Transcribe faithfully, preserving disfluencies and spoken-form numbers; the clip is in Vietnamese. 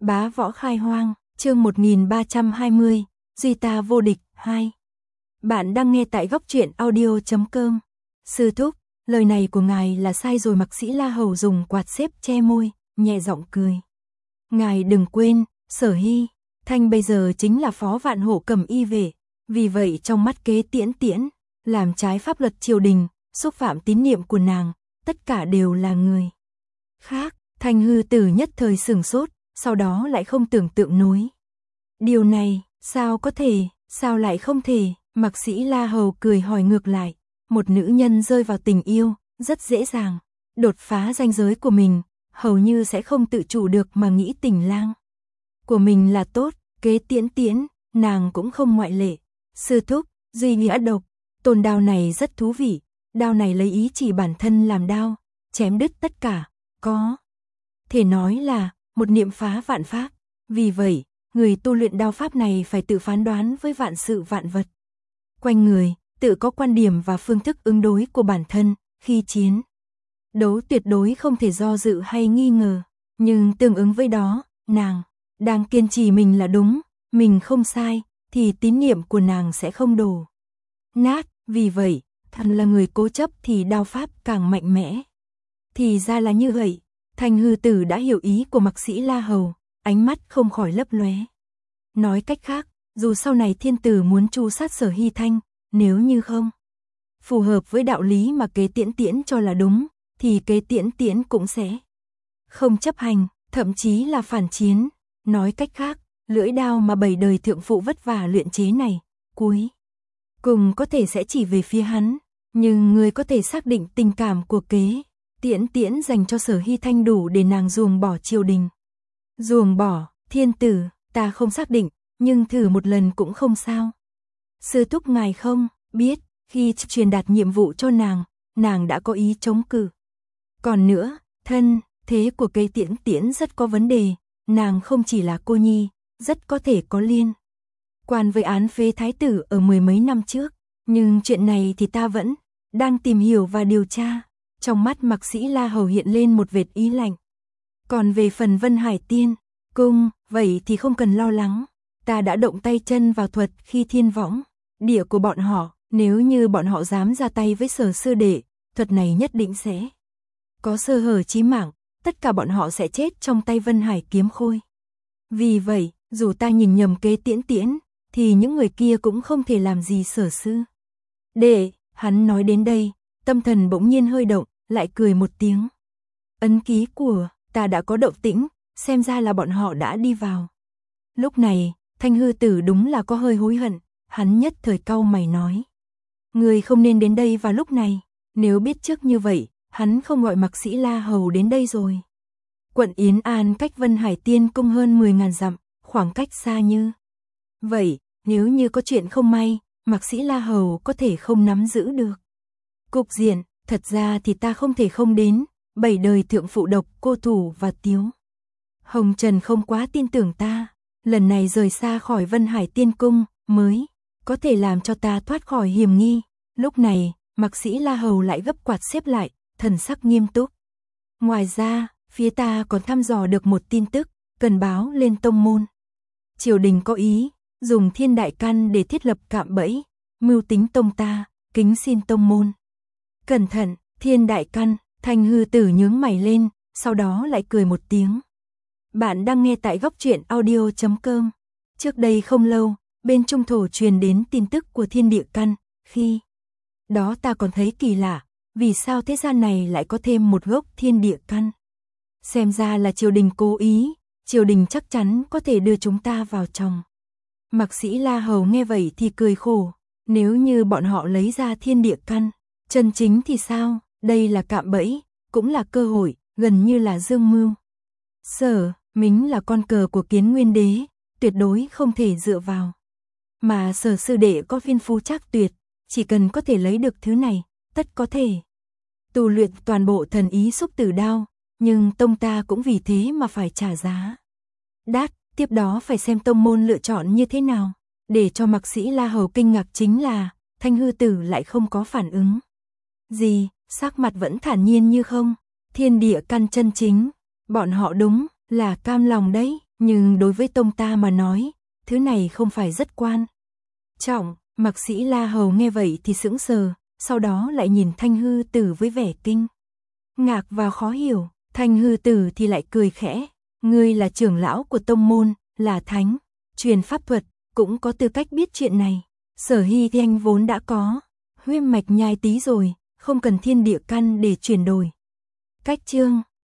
Bá võ khai hoang, chương một nghìn ba trăm hai mươi, Duy ta vô địch, hai. Bạn đang nghe tại góc truyện audio chấm com. Sư thúc, lời này của ngài là sai rồi. Mạc Sĩ La Hầu dùng quạt xếp che môi, nhẹ giọng cười. Ngài đừng quên, Sở Hy, Thanh bây giờ chính là phó vạn hộ cầm y vệ, vì vậy trong mắt Kế Tiễn Tiễn, làm trái pháp luật triều đình, xúc phạm tín niệm của nàng, tất cả đều là người khác. Thanh hư tử nhất thời sửng sốt, sau đó lại không tưởng tượng nổi. Điều này, sao có thể, sao lại không thể? Mạc Sĩ La Hầu cười hỏi ngược lại, một nữ nhân rơi vào tình yêu, rất dễ dàng, đột phá ranh giới của mình, hầu như sẽ không tự chủ được mà nghĩ tình lang của mình là tốt. Kế Tiễn Tiễn, nàng cũng không ngoại lệ. Sư thúc, duy nghĩa độc, tôn đao này rất thú vị, đao này lấy ý chỉ bản thân làm đao, chém đứt tất cả, có thể nói là một niệm phá vạn pháp, vì vậy, người tu luyện đao pháp này phải tự phán đoán với vạn sự vạn vật quanh người, tự có quan điểm và phương thức ứng đối của bản thân, khi chiến đấu tuyệt đối không thể do dự hay nghi ngờ, nhưng tương ứng với đó, nàng đang kiên trì mình là đúng, mình không sai, thì tín niệm của nàng sẽ không đổ nát, vì vậy, thật là người cố chấp thì đao pháp càng mạnh mẽ. Thì ra là như vậy, Thanh hư tử đã hiểu ý của Mạc Sĩ La Hầu, ánh mắt không khỏi lấp lóe. Nói cách khác, dù sau này thiên tử muốn tru sát Sở Hy Thanh, nếu như không phù hợp với đạo lý mà Kế Tiễn Tiễn cho là đúng, thì Kế Tiễn Tiễn cũng sẽ không chấp hành, thậm chí là phản chiến. Nói cách khác, lưỡi đao mà bảy đời thượng phụ vất vả luyện chế này, cuối cùng có thể sẽ chỉ về phía hắn, nhưng người có thể xác định tình cảm của Kế Tiễn Tiễn dành cho Sở Hy Thanh đủ để nàng ruồng bỏ triều đình. Ruồng bỏ, thiên tử, ta không xác định, nhưng thử một lần cũng không sao. Sư thúc ngài không biết, khi truyền đạt nhiệm vụ cho nàng, nàng đã có ý chống cự. Còn nữa, thân thế của Kế Tiễn Tiễn rất có vấn đề, nàng không chỉ là cô nhi, rất có thể có liên quan với án phế thái tử ở mười mấy năm trước, nhưng chuyện này thì ta vẫn đang tìm hiểu và điều tra. Trong mắt Mạc Sĩ La Hầu hiện lên một vệt ý lạnh. Còn về phần Vân Hải Tiên Cung, vậy thì không cần lo lắng, ta đã động tay chân vào thuật khi thiên võng địa của bọn họ, nếu như bọn họ dám ra tay với Sở sư đệ, thuật này nhất định sẽ có sơ hở chí mạng, tất cả bọn họ sẽ chết trong tay Vân Hải kiếm khôi. Vì vậy, dù ta nhìn nhầm Kế Tiễn Tiễn, thì những người kia cũng không thể làm gì Sở sư đệ. Hắn nói đến đây, tâm thần bỗng nhiên hơi động, lại cười một tiếng. Ấn ký của ta đã có động tĩnh, xem ra là bọn họ đã đi vào. Lúc này, Thanh hư tử đúng là có hơi hối hận, hắn nhất thời cau mày nói. Người không nên đến đây vào lúc này, nếu biết trước như vậy, hắn không gọi Mạc Sĩ La Hầu đến đây rồi. Quận Yến An cách Vân Hải Tiên Cung hơn mười ngàn dặm, khoảng cách xa như vậy, nếu như có chuyện không may, Mạc Sĩ La Hầu có thể không nắm giữ được cục diện. Thật ra thì ta không thể không đến, bảy đời thượng phụ Độc Cô Thủ và Tiếu Hồng Trần không quá tin tưởng ta, lần này rời xa khỏi Vân Hải Tiên Cung, mới có thể làm cho ta thoát khỏi hiểm nghi. Lúc này, Mạc Sĩ La Hầu lại gấp quạt xếp lại, thần sắc nghiêm túc. Ngoài ra, phía ta còn thăm dò được một tin tức, cần báo lên tông môn. Triều đình có ý, dùng thiên đại căn để thiết lập cạm bẫy, mưu tính tông ta, kính xin tông môn cẩn thận. Thiên đại căn, Thanh hư tử nhướng mày lên, sau đó lại cười một tiếng. Bạn đang nghe tại góc truyện audio chấm com. Trước đây không lâu, bên Trung Thổ truyền đến tin tức của thiên địa căn, khi đó ta còn thấy kỳ lạ, vì sao thế gian này lại có thêm một gốc thiên địa căn. Xem ra là triều đình cố ý, triều đình chắc chắn có thể đưa chúng ta vào trong. Mạc Sĩ La Hầu nghe vậy thì cười khổ, nếu như bọn họ lấy ra thiên địa căn chân chính thì sao? Đây là cạm bẫy, cũng là cơ hội, gần như là dương mưu. Sở Mính là con cờ của Kiến Nguyên Đế, tuyệt đối không thể dựa vào. Mà Sở sư đệ có phiên phú trác tuyệt, chỉ cần có thể lấy được thứ này, tất có thể tu luyện toàn bộ thần ý xúc tử đao, nhưng tông ta cũng vì thế mà phải trả giá đắt. Tiếp đó phải xem tông môn lựa chọn như thế nào. Để cho Mạc Sĩ La Hầu kinh ngạc chính là, Thanh hư tử lại không có phản ứng gì, sắc mặt vẫn thản nhiên như không. Thiên địa căn chân chính, bọn họ đúng là cam lòng đấy, Nhưng đối với tông ta mà nói, thứ này không phải rất quan trọng. Mạc Sĩ La Hầu nghe vậy thì sững sờ, sau đó lại nhìn Thanh Hư Tử với vẻ kinh ngạc và khó hiểu. Thanh Hư Tử thì lại cười khẽ, ngươi là trưởng lão của tông môn, là thánh, truyền pháp thuật, cũng có tư cách biết chuyện này. Sở Hy thì anh vốn đã có huyết mạch nhai tí rồi, không cần thiên địa căn để chuyển đổi. Cách chương